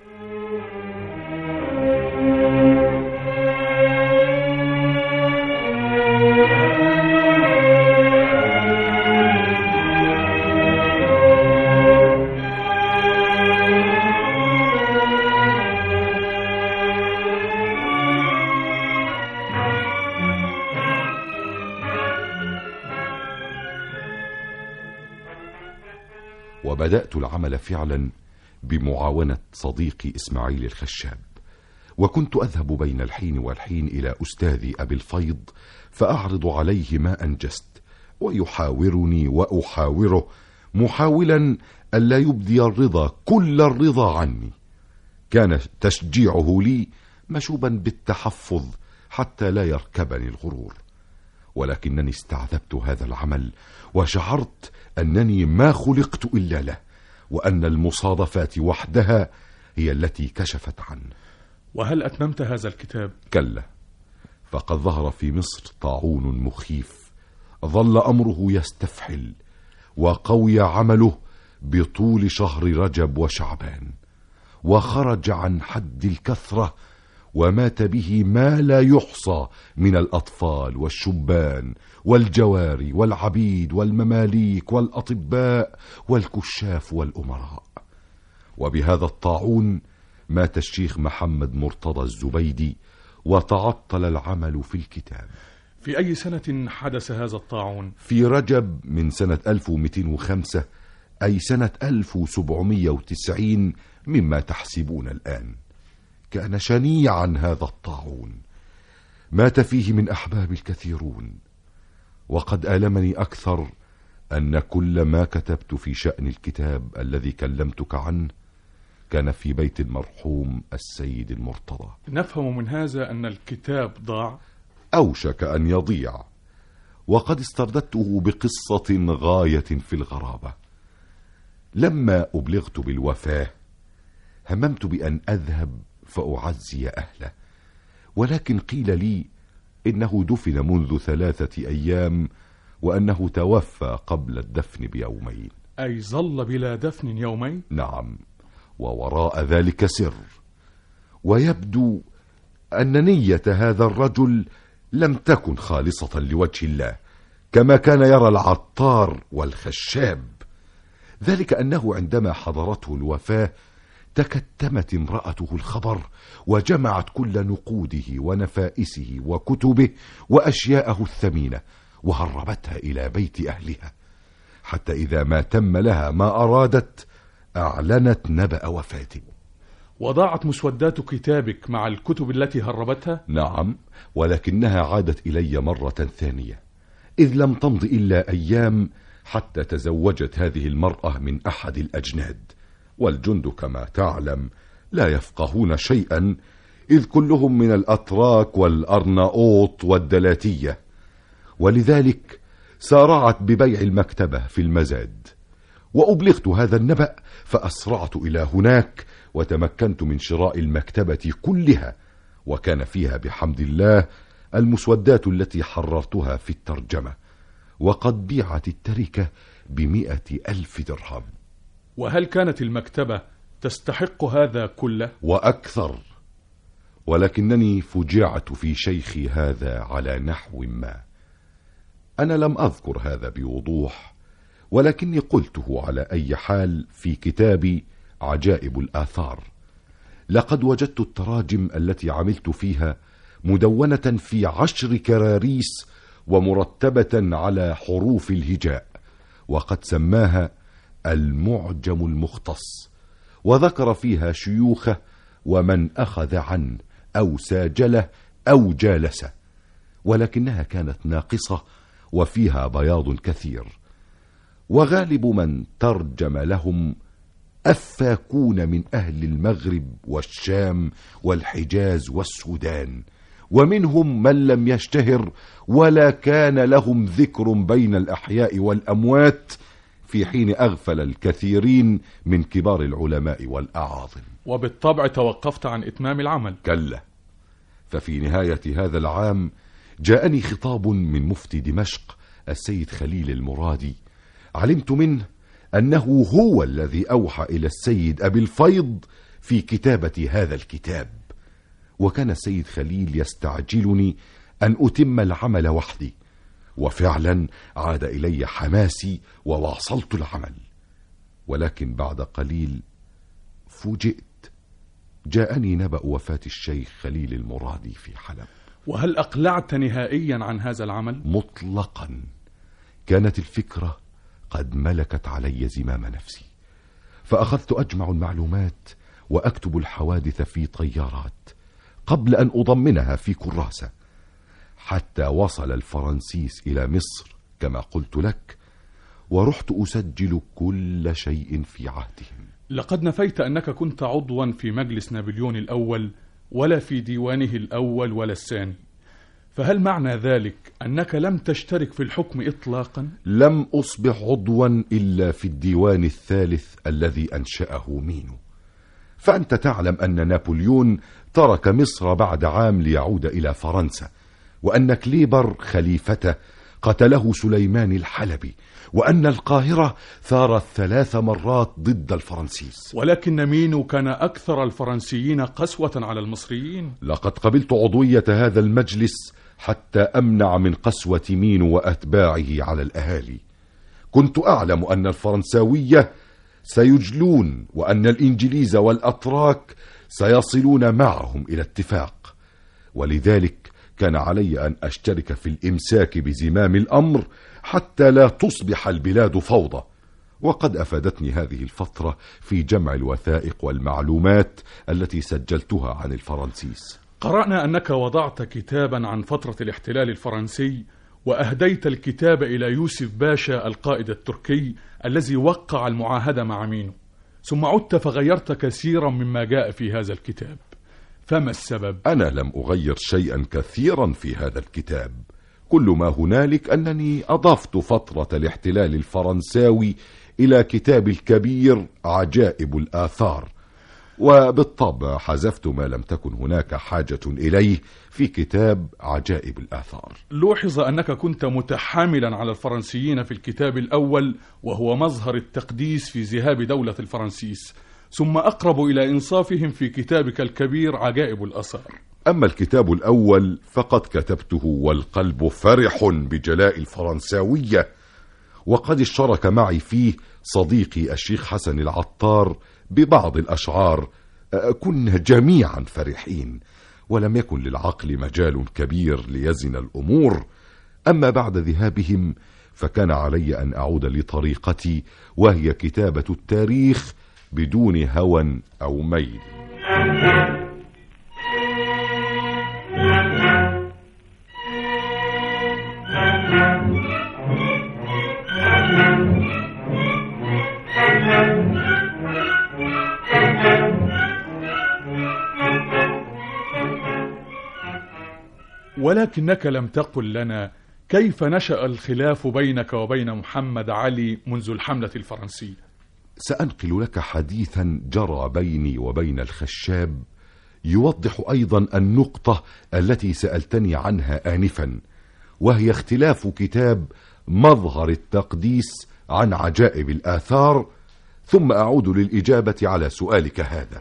وبدأت العمل فعلا بمعاونة صديقي إسماعيل الخشاب، وكنت أذهب بين الحين والحين إلى أستاذي أبي الفيض فأعرض عليه ما أنجزت، ويحاورني وأحاوره محاولا ألا يبدي الرضا كل الرضا عني. كان تشجيعه لي مشوبا بالتحفظ حتى لا يركبني الغرور، ولكنني استعذبت هذا العمل وشعرت أنني ما خلقت إلا له، وأن المصادفات وحدها هي التي كشفت عنه. وهل أتممت هذا الكتاب؟ كلا، فقد ظهر في مصر طاعون مخيف ظل أمره يستفحل، وقوي عمله بطول شهر رجب وشعبان، وخرج عن حد الكثرة، ومات به ما لا يحصى من الأطفال والشبان والجواري والعبيد والمماليك والأطباء والكشاف والأمراء. وبهذا الطاعون مات الشيخ محمد مرتضى الزبيدي، وتعطل العمل في الكتاب. في أي سنة حدث هذا الطاعون؟ في رجب من سنة 1205، أي سنة 1790 مما تحسبون الآن. كان شنيعا هذا الطاعون، مات فيه من أحباب الكثيرون، وقد آلمني أكثر أن كل ما كتبت في شأن الكتاب الذي كلمتك عنه كان في بيت المرحوم السيد المرتضى. نفهم من هذا أن الكتاب ضاع؟ أوشك أن يضيع، وقد استرددته بقصة غاية في الغرابة. لما أبلغت بالوفاة هممت بأن أذهب فأعزي أهله، ولكن قيل لي إنه دفن منذ 3 أيام، وأنه توفى قبل الدفن بيومين. أي ظل بلا دفن يومين؟ نعم، ووراء ذلك سر، ويبدو أن نية هذا الرجل لم تكن خالصة لوجه الله، كما كان يرى العطار والخشاب. ذلك أنه عندما حضرته الوفاة تكتمت امرأته الخبر، وجمعت كل نقوده ونفائسه وكتبه وأشياءه الثمينة، وهربتها إلى بيت أهلها، حتى إذا ما تم لها ما أرادت أعلنت نبأ وفاته. وضاعت مسودات كتابك مع الكتب التي هربتها؟ نعم، ولكنها عادت إلي مرة ثانية، إذ لم تمض إلا أيام حتى تزوجت هذه المرأة من أحد الأجناد، والجند كما تعلم لا يفقهون شيئا، إذ كلهم من الأتراك والأرناؤوط والدلاتية، ولذلك سارعت ببيع المكتبة في المزاد. وأبلغت هذا النبأ فأسرعت إلى هناك، وتمكنت من شراء المكتبة كلها، وكان فيها بحمد الله المسودات التي حررتها في الترجمة، وقد بيعت التركة ب100,000 درهم. وهل كانت المكتبة تستحق هذا كله؟ وأكثر، ولكنني فجعت في شيخي هذا على نحو ما. أنا لم أذكر هذا بوضوح، ولكني قلته على أي حال في كتابي عجائب الآثار. لقد وجدت التراجم التي عملت فيها مدونة في 10 كراريس ومرتبة على حروف الهجاء، وقد سماها المعجم المختص، وذكر فيها شيوخه ومن أخذ عنه أو ساجله أو جالسه، ولكنها كانت ناقصة وفيها بياض كثير، وغالب من ترجم لهم أفاكون من أهل المغرب والشام والحجاز والسودان، ومنهم من لم يشتهر ولا كان لهم ذكر بين الأحياء والأموات في حين أغفل الكثيرين من كبار العلماء والأعاظم. وبالطبع توقفت عن إتمام العمل. كلا، ففي نهاية هذا العام جاءني خطاب من مفتي دمشق السيد خليل المرادي، علمت منه أنه هو الذي أوحى إلى السيد أبي الفيض في كتابة هذا الكتاب، وكان السيد خليل يستعجلني أن أتم العمل وحدي، وفعلا عاد إلي حماسي وواصلت العمل. ولكن بعد قليل فوجئت، جاءني نبأ وفاة الشيخ خليل المرادي في حلب. وهل أقلعت نهائيا عن هذا العمل؟ مطلقا. كانت الفكرة قد ملكت علي زمام نفسي، فأخذت أجمع المعلومات وأكتب الحوادث في طيارات قبل أن أضمنها في كراسة، حتى وصل الفرنسيس إلى مصر كما قلت لك، ورحت أسجل كل شيء في عهدهم. لقد نفيت أنك كنت عضوا في مجلس نابليون الأول ولا في ديوانه الأول ولا الثاني، فهل معنى ذلك أنك لم تشترك في الحكم إطلاقا؟ لم أصبح عضوا إلا في الديوان الثالث الذي أنشأه مينو. فأنت تعلم أن نابليون ترك مصر بعد عام ليعود إلى فرنسا، وأن كليبر خليفته قتله سليمان الحلبي، وأن القاهرة ثارت 3 مرات ضد الفرنسيس. ولكن مينو كان أكثر الفرنسيين قسوة على المصريين. لقد قبلت عضوية هذا المجلس حتى أمنع من قسوة مينو وأتباعه على الأهالي. كنت أعلم أن الفرنساوية سيجلون، وأن الإنجليز والأتراك سيصلون معهم إلى اتفاق، ولذلك كان علي أن أشترك في الإمساك بزمام الأمر حتى لا تصبح البلاد فوضى. وقد أفادتني هذه الفترة في جمع الوثائق والمعلومات التي سجلتها عن الفرنسيس. قرأنا أنك وضعت كتابا عن فترة الاحتلال الفرنسي، وأهديت الكتاب إلى يوسف باشا القائد التركي الذي وقع المعاهدة مع مينو، ثم عدت فغيرت كثيرا مما جاء في هذا الكتاب، فما السبب؟ أنا لم أغير شيئا كثيرا في هذا الكتاب، كل ما هنالك أنني أضفت فترة الاحتلال الفرنساوي إلى كتاب الكبير عجائب الآثار، وبالطبع حذفت ما لم تكن هناك حاجة إليه في كتاب عجائب الآثار. لوحظ أنك كنت متحاملا على الفرنسيين في الكتاب الأول، وهو مظهر التقديس في ذهاب دولة الفرنسيس، ثم أقرب إلى إنصافهم في كتابك الكبير عجائب الآثار. أما الكتاب الأول فقد كتبته والقلب فرح بجلاء الفرنساوية، وقد اشترك معي فيه صديقي الشيخ حسن العطار ببعض الأشعار. كنا جميعا فرحين، ولم يكن للعقل مجال كبير ليزن الأمور. أما بعد ذهابهم فكان علي أن أعود لطريقتي، وهي كتابة التاريخ بدون هوى أو ميل. ولكنك لم تقل لنا كيف نشأ الخلاف بينك وبين محمد علي منذ الحملة الفرنسية. سأنقل لك حديثا جرى بيني وبين الخشاب يوضح أيضا النقطة التي سألتني عنها آنفا، وهي اختلاف كتاب مظهر التقديس عن عجائب الآثار، ثم أعود للإجابة على سؤالك هذا.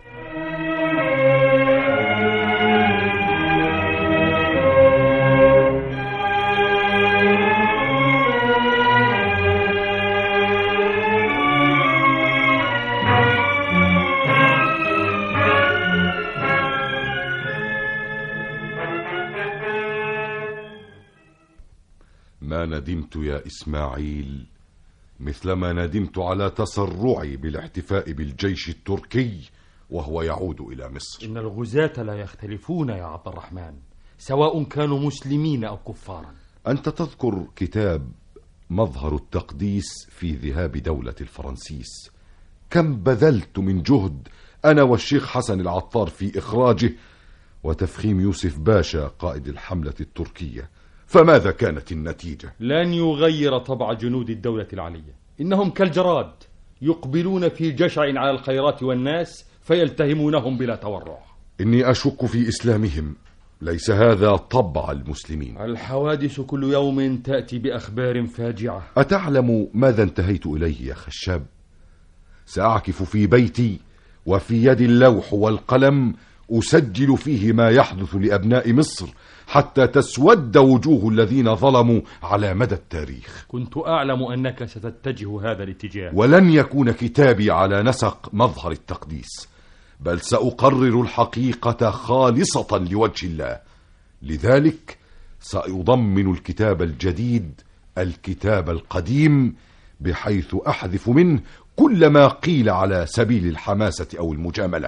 ما ندمت يا إسماعيل مثلما ندمت على تسرعي بالاحتفاء بالجيش التركي وهو يعود إلى مصر. إن الغزاة لا يختلفون يا عبد الرحمن، سواء كانوا مسلمين أو كفارا. أنت تذكر كتاب مظهر التقديس في ذهاب دولة الفرنسيس. كم بذلت من جهد أنا والشيخ حسن العطار في إخراجه وتفخيم يوسف باشا قائد الحملة التركية، فماذا كانت النتيجة؟ لن يغير طبع جنود الدولة العلية. إنهم كالجراد يقبلون في جشع على الخيرات والناس فيلتهمونهم بلا تورع. إني أشك في إسلامهم، ليس هذا طبع المسلمين. الحوادث كل يوم تأتي بأخبار فاجعة. أتعلم ماذا انتهيت إليه يا خشاب؟ سأعكف في بيتي وفي يدي اللوح والقلم أسجل فيه ما يحدث لأبناء مصر حتى تسود وجوه الذين ظلموا على مدى التاريخ. كنت أعلم أنك ستتجه هذا الاتجاه. ولن يكون كتابي على نسق مظهر التقديس، بل سأقرر الحقيقة خالصة لوجه الله. لذلك سأضمن الكتاب الجديد الكتاب القديم، بحيث أحذف منه كل ما قيل على سبيل الحماسة أو المجاملة.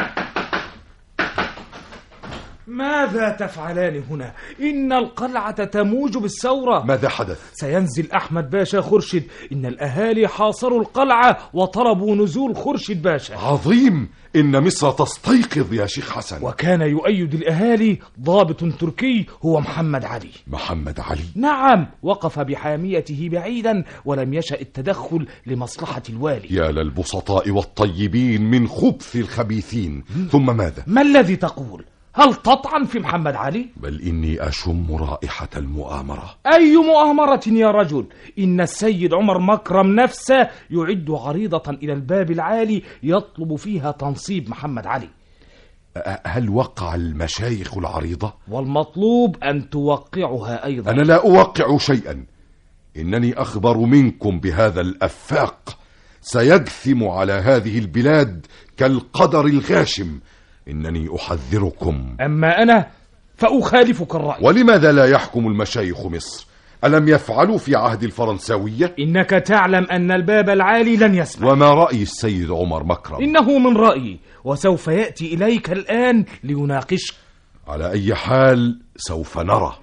ماذا تفعلان هنا؟ إن القلعة تموج بالثورة. ماذا حدث؟ سينزل أحمد باشا خرشد. إن الأهالي حاصروا القلعة وطلبوا نزول خرشد باشا. عظيم، إن مصر تستيقظ يا شيخ حسن. وكان يؤيد الأهالي ضابط تركي هو محمد علي. محمد علي؟ نعم، وقف بحاميته بعيدا ولم يشأ التدخل لمصلحة الوالي. يا للبسطاء والطيبين من خبث الخبيثين. ثم ماذا؟ ما الذي تقول؟ هل تطعن في محمد علي؟ بل إني أشم رائحة المؤامرة. أي مؤامرة يا رجل؟ إن السيد عمر مكرم نفسه يعد عريضة إلى الباب العالي يطلب فيها تنصيب محمد علي. هل وقع المشايخ العريضة؟ والمطلوب أن توقعها أيضا. أنا لا أوقع شيئا، إنني أخبر منكم بهذا الأفاق سيجثم على هذه البلاد كالقدر الغاشم. إنني أحذركم. أما أنا فأخالفك الرأي. ولماذا لا يحكم المشايخ مصر؟ ألم يفعلوا في عهد الفرنساوية؟ إنك تعلم أن الباب العالي لن يسمع. وما رأي السيد عمر مكرم؟ إنه من رأيي، وسوف يأتي إليك الآن ليناقشك. على أي حال سوف نرى.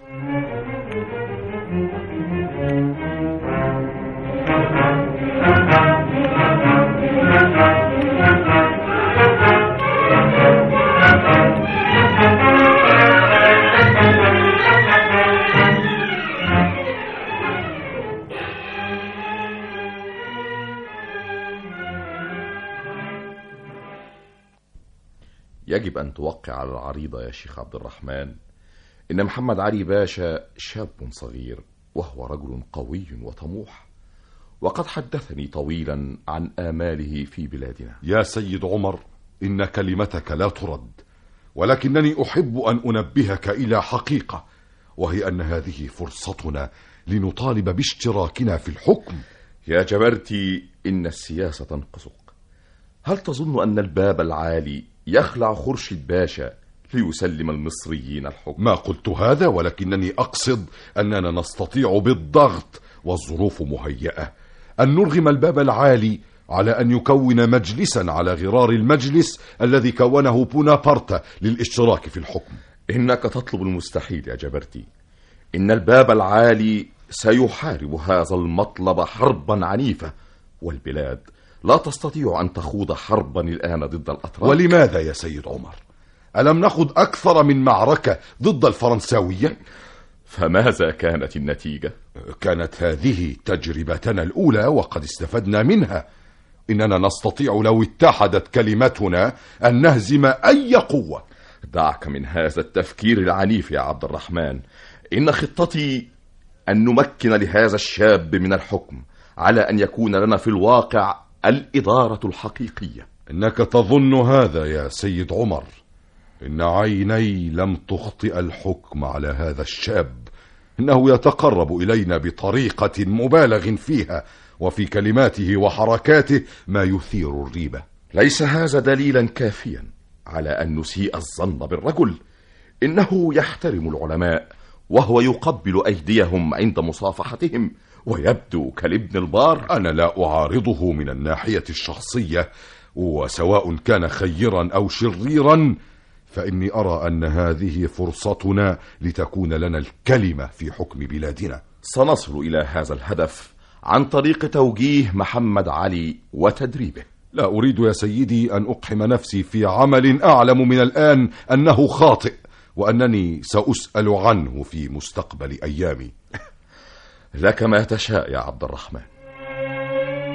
يجب أن توقع على العريضة يا شيخ عبد الرحمن. إن محمد علي باشا شاب صغير، وهو رجل قوي وطموح، وقد حدثني طويلا عن آماله في بلادنا. يا سيد عمر، إن كلمتك لا ترد، ولكنني أحب أن أنبهك إلى حقيقة، وهي أن هذه فرصتنا لنطالب باشتراكنا في الحكم. يا جبرتي، إن السياسة تنقصك. هل تظن أن الباب العالي يخلع خرشد باشا ليسلم المصريين الحكم؟ ما قلت هذا، ولكنني أقصد أننا نستطيع بالضغط والظروف مهيئة أن نرغم الباب العالي على أن يكون مجلسا على غرار المجلس الذي كونه بونابرت للاشتراك في الحكم. إنك تطلب المستحيل يا جبرتي. إن الباب العالي سيحارب هذا المطلب حربا عنيفة، والبلاد لا تستطيع أن تخوض حربا الآن ضد الأتراك. ولماذا يا سيد عمر؟ ألم نخض أكثر من معركة ضد الفرنساوية؟ فماذا كانت النتيجة؟ كانت هذه تجربتنا الأولى وقد استفدنا منها. إننا نستطيع لو اتحدت كلمتنا أن نهزم أي قوة. دعك من هذا التفكير العنيف يا عبد الرحمن. إن خطتي أن نمكن لهذا الشاب من الحكم على أن يكون لنا في الواقع الإدارة الحقيقية. إنك تظن هذا يا سيد عمر. إن عيني لم تخطئ الحكم على هذا الشاب. إنه يتقرب إلينا بطريقة مبالغ فيها، وفي كلماته وحركاته ما يثير الريبة. ليس هذا دليلا كافيا على أن نسيء الظن بالرجل. إنه يحترم العلماء، وهو يقبل أيديهم عند مصافحتهم، ويبدو كالابن البار. أنا لا أعارضه من الناحية الشخصية، وسواء كان خيرا أو شريرا، فإني أرى أن هذه فرصتنا لتكون لنا الكلمة في حكم بلادنا. سنصل إلى هذا الهدف عن طريق توجيه محمد علي وتدريبه. لا أريد يا سيدي أن أقحم نفسي في عمل أعلم من الآن أنه خاطئ، وأنني سأسأل عنه في مستقبل أيامي. لك ما تشاء يا عبد الرحمن.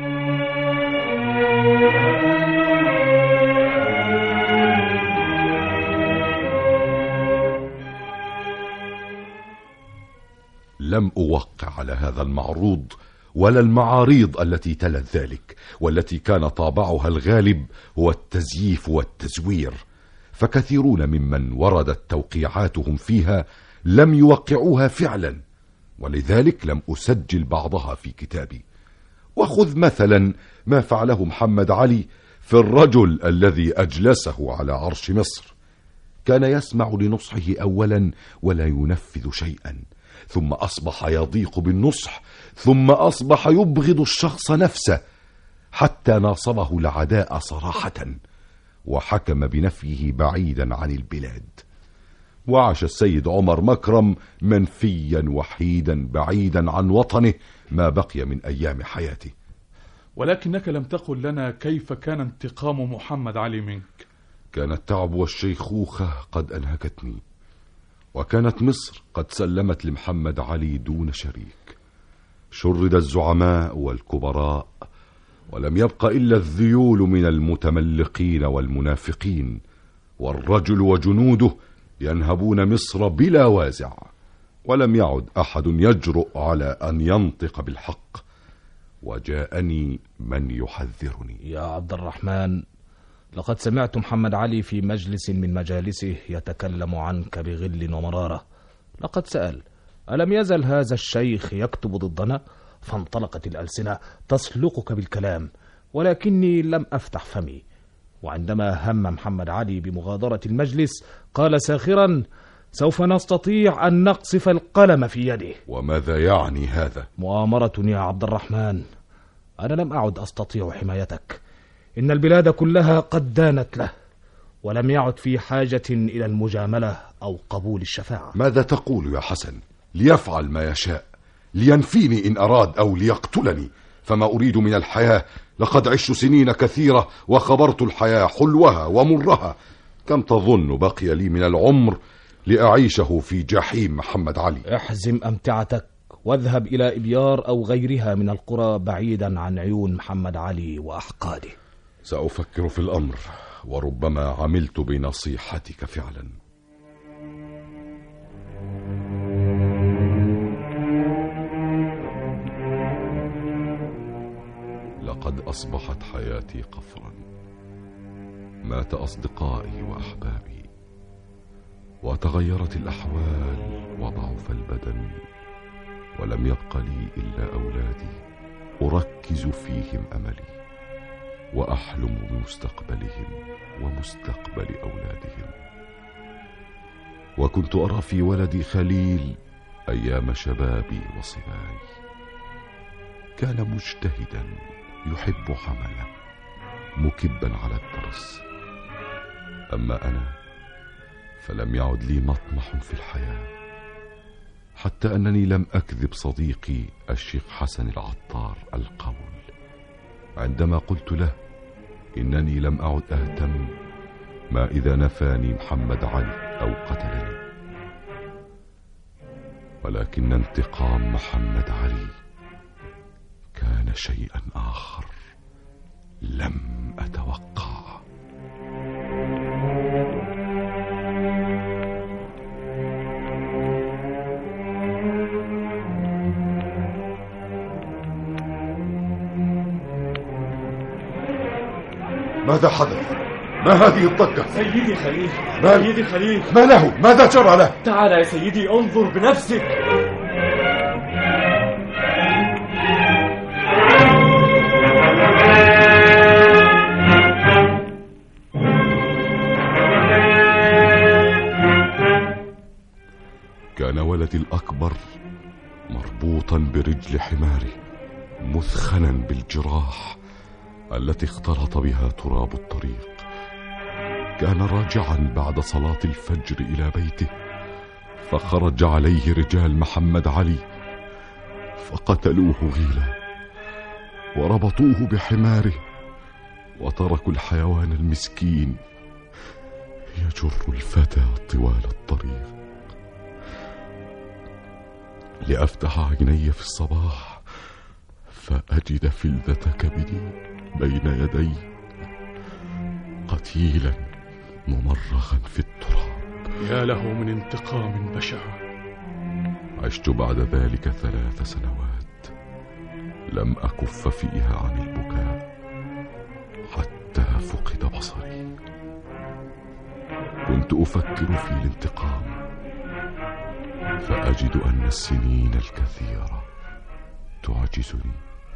لم أوقع على هذا المعروض ولا المعاريض التي تلت ذلك، والتي كان طابعها الغالب هو التزييف والتزوير، فكثيرون ممن وردت توقيعاتهم فيها لم يوقعوها فعلا، ولذلك لم أسجل بعضها في كتابي. وخذ مثلا ما فعله محمد علي في الرجل الذي أجلسه على عرش مصر. كان يسمع لنصحه أولا ولا ينفذ شيئا، ثم أصبح يضيق بالنصح، ثم أصبح يبغض الشخص نفسه، حتى ناصبه العداء صراحة، وحكم بنفيه بعيدا عن البلاد. وعاش السيد عمر مكرم منفيا وحيدا بعيدا عن وطنه ما بقي من أيام حياته. ولكنك لم تقل لنا كيف كان انتقام محمد علي منك. كان التعب والشيخوخة قد أنهكتني، وكانت مصر قد سلمت لمحمد علي دون شريك. شرد الزعماء والكبراء، ولم يبق إلا الذيول من المتملقين والمنافقين، والرجل وجنوده ينهبون مصر بلا وازع، ولم يعد أحد يجرؤ على أن ينطق بالحق. وجاءني من يحذرني. يا عبد الرحمن، لقد سمعت محمد علي في مجلس من مجالسه يتكلم عنك بغل ومرارة. لقد سأل: ألم يزل هذا الشيخ يكتب ضدنا؟ فانطلقت الألسنة تسلقك بالكلام، ولكني لم أفتح فمي. وعندما هم محمد علي بمغادرة المجلس قال ساخرا: سوف نستطيع أن نقصف القلم في يده. وماذا يعني هذا؟ مؤامرة يا عبد الرحمن. أنا لم أعد أستطيع حمايتك. إن البلاد كلها قد دانت له، ولم يعد في حاجة إلى المجاملة أو قبول الشفاعة. ماذا تقول يا حسن؟ ليفعل ما يشاء، لينفيني إن أراد أو ليقتلني، فما أريد من الحياة. لقد عشت سنين كثيرة وخبرت الحياة حلوها ومرها. كم تظن بقي لي من العمر لأعيشه في جحيم محمد علي؟ احزم أمتعتك واذهب إلى إبيار أو غيرها من القرى بعيدا عن عيون محمد علي وأحقاده. سأفكر في الأمر، وربما عملت بنصيحتك فعلا. لقد أصبحت حياتي قفرا. مات أصدقائي وأحبابي، وتغيرت الأحوال وضعف البدن، ولم يبق لي إلا أولادي أركز فيهم أملي، وأحلم بمستقبلهم ومستقبل أولادهم. وكنت أرى في ولدي خليل أيام شبابي وصباي. كان مجتهدا يحب عمله، مكبا على الدرس. أما أنا فلم يعد لي مطمح في الحياة، حتى أنني لم أكذب صديقي الشيخ حسن العطار القول عندما قلت له إنني لم أعد أهتم ما إذا نفاني محمد علي أو قتلني، ولكن انتقام محمد علي كان شيئا آخر لم أتوقع. ماذا حدث؟ ما هذه الضجة؟ سيدي خليل، سيدي خليل، ما له؟ ماذا جرى له؟ تعال يا سيدي انظر بنفسك. كان ولدي الأكبر مربوطا برجل حماري، مثخنا بالجراح التي اختلط بها تراب الطريق. كان راجعا بعد صلاة الفجر إلى بيته، فخرج عليه رجال محمد علي فقتلوه غيلا، وربطوه بحماره، وتركوا الحيوان المسكين يجر الفتى طوال الطريق. لأفتح عيني في الصباح فأجد فلذة كبدي بين يدي، قتيلا ممرغا في التراب. يا له من انتقام بشع. عشت بعد ذلك 3 سنوات لم أكف فيها عن البكاء حتى فقد بصري. كنت أفكر في الانتقام فأجد أن السنين الكثيرة تعجزني،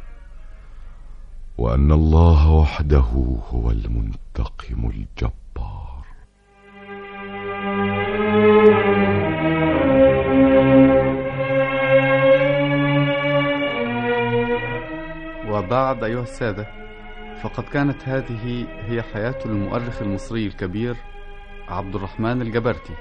وأن الله وحده هو المنتقم الجبار. وبعد أيها السادة، فقد كانت هذه هي حياة المؤرخ المصري الكبير عبد الرحمن الجبرتي.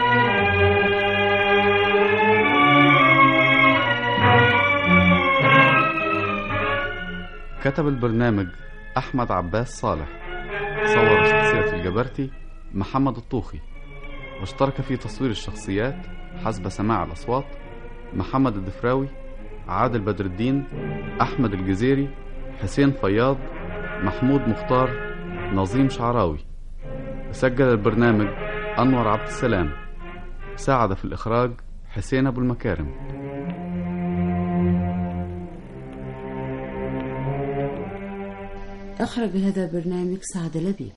كتب البرنامج أحمد عباس صالح، صور شخصية الجبرتي محمد الطوخي، واشترك في تصوير الشخصيات حسب سماع الأصوات محمد الدفراوي، عادل بدر الدين، أحمد الجزيري، حسين فياض، محمود مختار، نظيم شعراوي. سجل البرنامج أنور عبد السلام، ساعد في الإخراج حسين أبو المكارم. أخرج هذا البرنامج سعد لبيب.